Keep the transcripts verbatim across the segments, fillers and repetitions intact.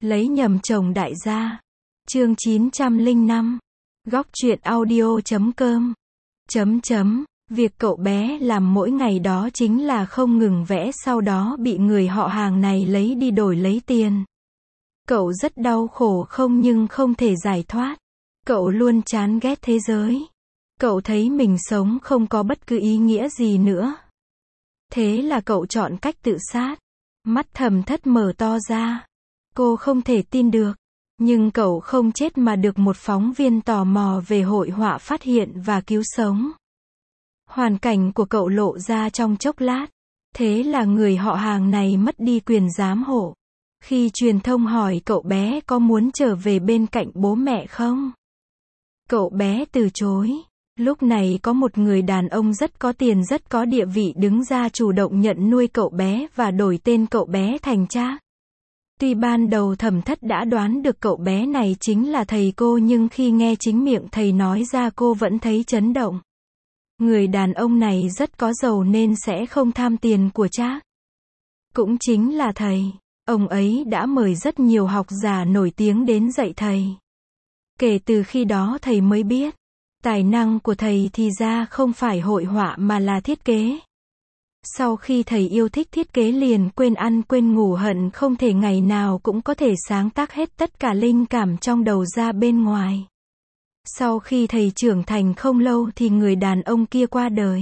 Lấy nhầm chồng đại gia. Chương chín trăm lẻ năm. Góc truyện audio chấm com. Chấm chấm. Việc cậu bé làm mỗi ngày đó chính là không ngừng vẽ, sau đó bị người họ hàng này lấy đi đổi lấy tiền. Cậu rất đau khổ không nhưng không thể giải thoát. Cậu luôn chán ghét thế giới. Cậu thấy mình sống không có bất cứ ý nghĩa gì nữa. Thế là cậu chọn cách tự sát. Mắt Thẩm Thất mở to ra. Cô không thể tin được. Nhưng cậu không chết mà được một phóng viên tò mò về hội họa phát hiện và cứu sống. Hoàn cảnh của cậu lộ ra trong chốc lát. Thế là người họ hàng này mất đi quyền giám hộ. Khi truyền thông hỏi cậu bé có muốn trở về bên cạnh bố mẹ không? Cậu bé từ chối. Lúc này có một người đàn ông rất có tiền rất có địa vị đứng ra chủ động nhận nuôi cậu bé và đổi tên cậu bé thành Trác. Tuy ban đầu Thẩm Thất đã đoán được cậu bé này chính là thầy cô, nhưng khi nghe chính miệng thầy nói ra cô vẫn thấy chấn động. Người đàn ông này rất có giàu nên sẽ không tham tiền của Trác. Cũng chính là thầy. Ông ấy đã mời rất nhiều học giả nổi tiếng đến dạy thầy. Kể từ khi đó thầy mới biết, tài năng của thầy thì ra không phải hội họa mà là thiết kế. Sau khi thầy yêu thích thiết kế liền quên ăn quên ngủ, hận không thể ngày nào cũng có thể sáng tác hết tất cả linh cảm trong đầu ra bên ngoài. Sau khi thầy trưởng thành không lâu thì người đàn ông kia qua đời.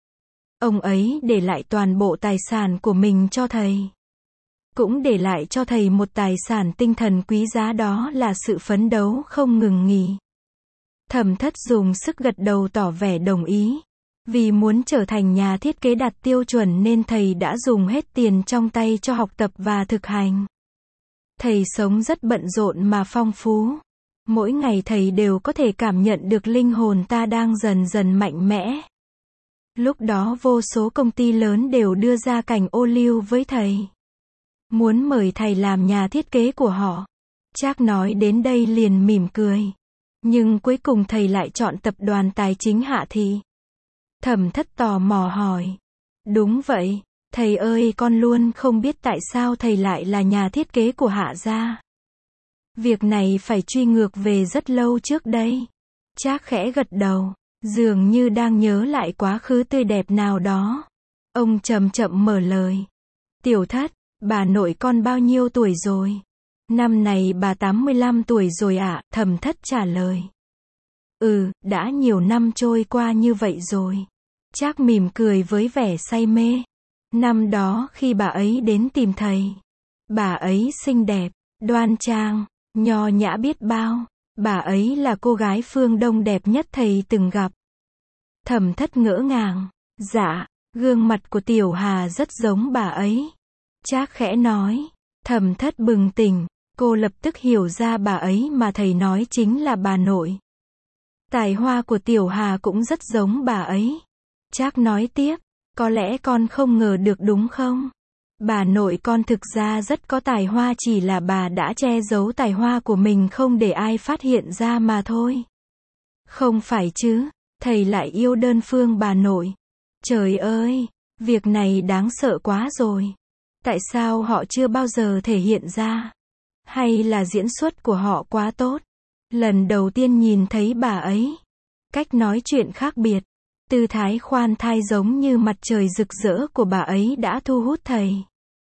Ông ấy để lại toàn bộ tài sản của mình cho thầy. Cũng để lại cho thầy một tài sản tinh thần quý giá, đó là sự phấn đấu không ngừng nghỉ. Thẩm Thất dùng sức gật đầu tỏ vẻ đồng ý. Vì muốn trở thành nhà thiết kế đạt tiêu chuẩn nên thầy đã dùng hết tiền trong tay cho học tập và thực hành. Thầy sống rất bận rộn mà phong phú. Mỗi ngày thầy đều có thể cảm nhận được linh hồn ta đang dần dần mạnh mẽ. Lúc đó vô số công ty lớn đều đưa ra cành ô liu với thầy. Muốn mời thầy làm nhà thiết kế của họ. Trác nói đến đây liền mỉm cười. Nhưng cuối cùng thầy lại chọn tập đoàn tài chính Hạ Thị. Thẩm Thất tò mò hỏi. Đúng vậy, thầy ơi, con luôn không biết tại sao thầy lại là nhà thiết kế của Hạ gia. Việc này phải truy ngược về rất lâu trước đây. Trác khẽ gật đầu, dường như đang nhớ lại quá khứ tươi đẹp nào đó. Ông chậm chậm mở lời. Tiểu Thất, bà nội con bao nhiêu tuổi rồi? Năm này bà tám mươi lăm tuổi rồi ạ, à? Thẩm Thất trả lời. Ừ, đã nhiều năm trôi qua như vậy rồi. Trác mỉm cười với vẻ say mê. Năm đó khi bà ấy đến tìm thầy, bà ấy xinh đẹp, đoan trang, nho nhã biết bao. Bà ấy là cô gái phương Đông đẹp nhất thầy từng gặp. Thẩm Thất ngỡ ngàng. Dạ, gương mặt của Tiểu Hà rất giống bà ấy. Trác khẽ nói. Thẩm Thất bừng tỉnh. Cô lập tức hiểu ra bà ấy mà thầy nói chính là bà nội. Tài hoa của Tiểu Hà cũng rất giống bà ấy. Trác nói tiếp. Có lẽ con không ngờ được đúng không? Bà nội con thực ra rất có tài hoa, chỉ là bà đã che giấu tài hoa của mình không để ai phát hiện ra mà thôi. Không phải chứ, thầy lại yêu đơn phương bà nội. Trời ơi, việc này đáng sợ quá rồi. Tại sao họ chưa bao giờ thể hiện ra? Hay là diễn xuất của họ quá tốt? Lần đầu tiên nhìn thấy bà ấy, cách nói chuyện khác biệt, tư thái khoan thai giống như mặt trời rực rỡ của bà ấy đã thu hút thầy.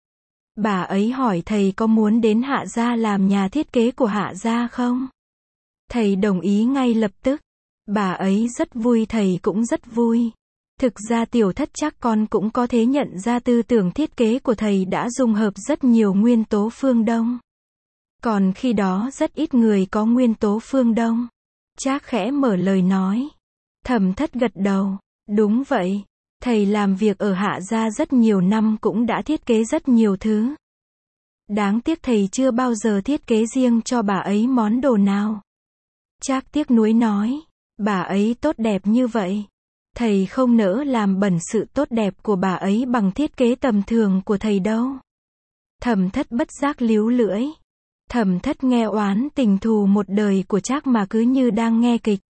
Bà ấy hỏi thầy có muốn đến Hạ gia làm nhà thiết kế của Hạ gia không? Thầy đồng ý ngay lập tức. Bà ấy rất vui, thầy cũng rất vui. Thực ra Tiểu Thất, chắc con cũng có thể nhận ra tư tưởng thiết kế của thầy đã dung hợp rất nhiều nguyên tố phương Đông. Còn khi đó rất ít người có nguyên tố phương Đông. Trác khẽ mở lời nói. Thẩm Thất gật đầu. Đúng vậy. Thầy làm việc ở Hạ gia rất nhiều năm cũng đã thiết kế rất nhiều thứ. Đáng tiếc thầy chưa bao giờ thiết kế riêng cho bà ấy món đồ nào. Trác tiếc nuối nói. Bà ấy tốt đẹp như vậy. Thầy không nỡ làm bẩn sự tốt đẹp của bà ấy bằng thiết kế tầm thường của thầy đâu. Thẩm Thất bất giác líu lưỡi. Thẩm Thất nghe oán tình thù một đời của Trác mà cứ như đang nghe kịch.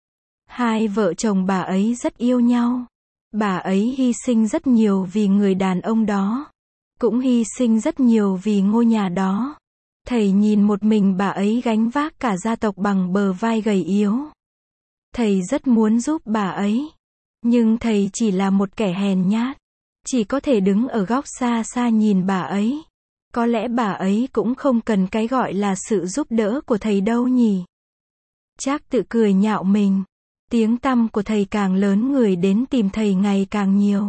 Hai vợ chồng bà ấy rất yêu nhau. Bà ấy hy sinh rất nhiều vì người đàn ông đó. Cũng hy sinh rất nhiều vì ngôi nhà đó. Thầy nhìn một mình bà ấy gánh vác cả gia tộc bằng bờ vai gầy yếu. Thầy rất muốn giúp bà ấy. Nhưng thầy chỉ là một kẻ hèn nhát. Chỉ có thể đứng ở góc xa xa nhìn bà ấy. Có lẽ bà ấy cũng không cần cái gọi là sự giúp đỡ của thầy đâu nhỉ. Trác tự cười nhạo mình. Tiếng tăm của thầy càng lớn, người đến tìm thầy ngày càng nhiều.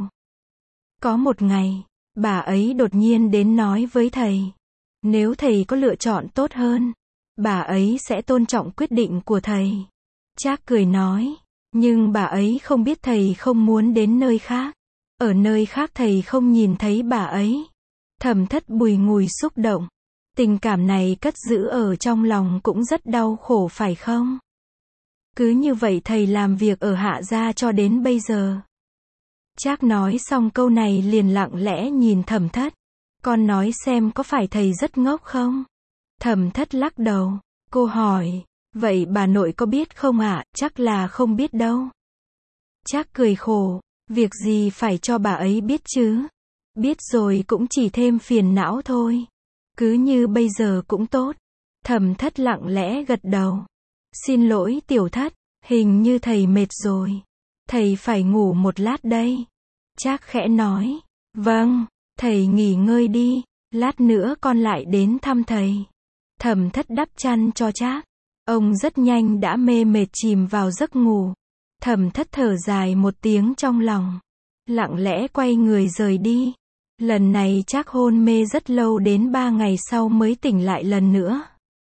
Có một ngày, bà ấy đột nhiên đến nói với thầy. Nếu thầy có lựa chọn tốt hơn, bà ấy sẽ tôn trọng quyết định của thầy. Trác cười nói. Nhưng bà ấy không biết thầy không muốn đến nơi khác. Ở nơi khác thầy không nhìn thấy bà ấy. Thẩm Thất bùi ngùi xúc động. Tình cảm này cất giữ ở trong lòng cũng rất đau khổ phải không? Cứ như vậy thầy làm việc ở Hạ gia cho đến bây giờ. Trác nói xong câu này liền lặng lẽ nhìn Thẩm Thất. Con nói xem có phải thầy rất ngốc không? Thẩm Thất lắc đầu. Cô hỏi. Vậy bà nội có biết không ạ? À? Chắc là không biết đâu. Trác cười khổ. Việc gì phải cho bà ấy biết chứ? Biết rồi cũng chỉ thêm phiền não thôi. Cứ như bây giờ cũng tốt. Thẩm Thất lặng lẽ gật đầu. Xin lỗi Tiểu Thất, hình như thầy mệt rồi. Thầy phải ngủ một lát đây. Trác khẽ nói. Vâng, thầy nghỉ ngơi đi. Lát nữa con lại đến thăm thầy. Thẩm Thất đắp chăn cho Trác. Ông rất nhanh đã mê mệt chìm vào giấc ngủ. Thẩm Thất thở dài một tiếng trong lòng. Lặng lẽ quay người rời đi. Lần này Trác hôn mê rất lâu, đến ba ngày sau mới tỉnh lại lần nữa.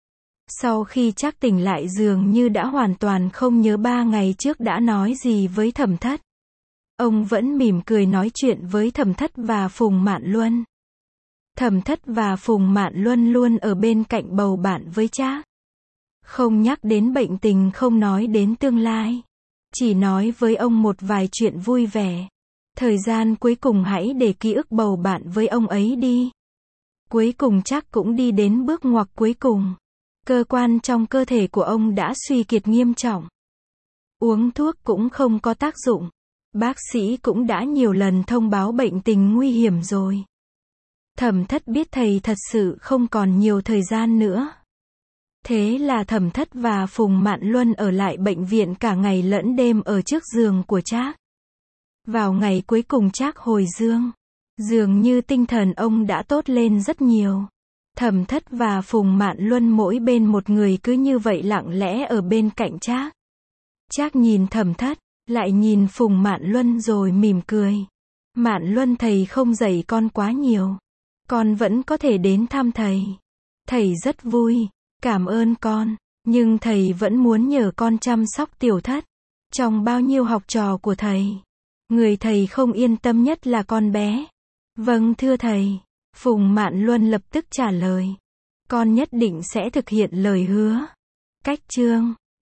Sau khi Trác tỉnh lại dường như đã hoàn toàn không nhớ ba ngày trước đã nói gì với Thẩm Thất. Ông vẫn mỉm cười nói chuyện với Thẩm Thất và Phùng Mạn Luân. Thẩm Thất và Phùng Mạn Luân luôn ở bên cạnh bầu bạn với Trác. Không nhắc đến bệnh tình, không nói đến tương lai. Chỉ nói với ông một vài chuyện vui vẻ. Thời gian cuối cùng hãy để ký ức bầu bạn với ông ấy đi. Cuối cùng Trác cũng đi đến bước ngoặt cuối cùng. Cơ quan trong cơ thể của ông đã suy kiệt nghiêm trọng. Uống thuốc cũng không có tác dụng. Bác sĩ cũng đã nhiều lần thông báo bệnh tình nguy hiểm rồi. Thẩm Thất biết thầy thật sự không còn nhiều thời gian nữa. Thế là Thẩm Thất và Phùng Mạn Luân ở lại bệnh viện cả ngày lẫn đêm ở trước giường của Trác. Vào ngày cuối cùng Trác hồi dương. Dường như tinh thần ông đã tốt lên rất nhiều. Thẩm Thất và Phùng Mạn Luân mỗi bên một người cứ như vậy lặng lẽ ở bên cạnh Trác. Trác nhìn Thẩm Thất, lại nhìn Phùng Mạn Luân rồi mỉm cười. Mạn Luân, thầy không dạy con quá nhiều. Con vẫn có thể đến thăm thầy. Thầy rất vui. Cảm ơn con. Nhưng thầy vẫn muốn nhờ con chăm sóc Tiểu Thất. Trong bao nhiêu học trò của thầy, người thầy không yên tâm nhất là con bé. Vâng thưa thầy. Phùng Mạn Luân lập tức trả lời. Con nhất định sẽ thực hiện lời hứa. Cách chương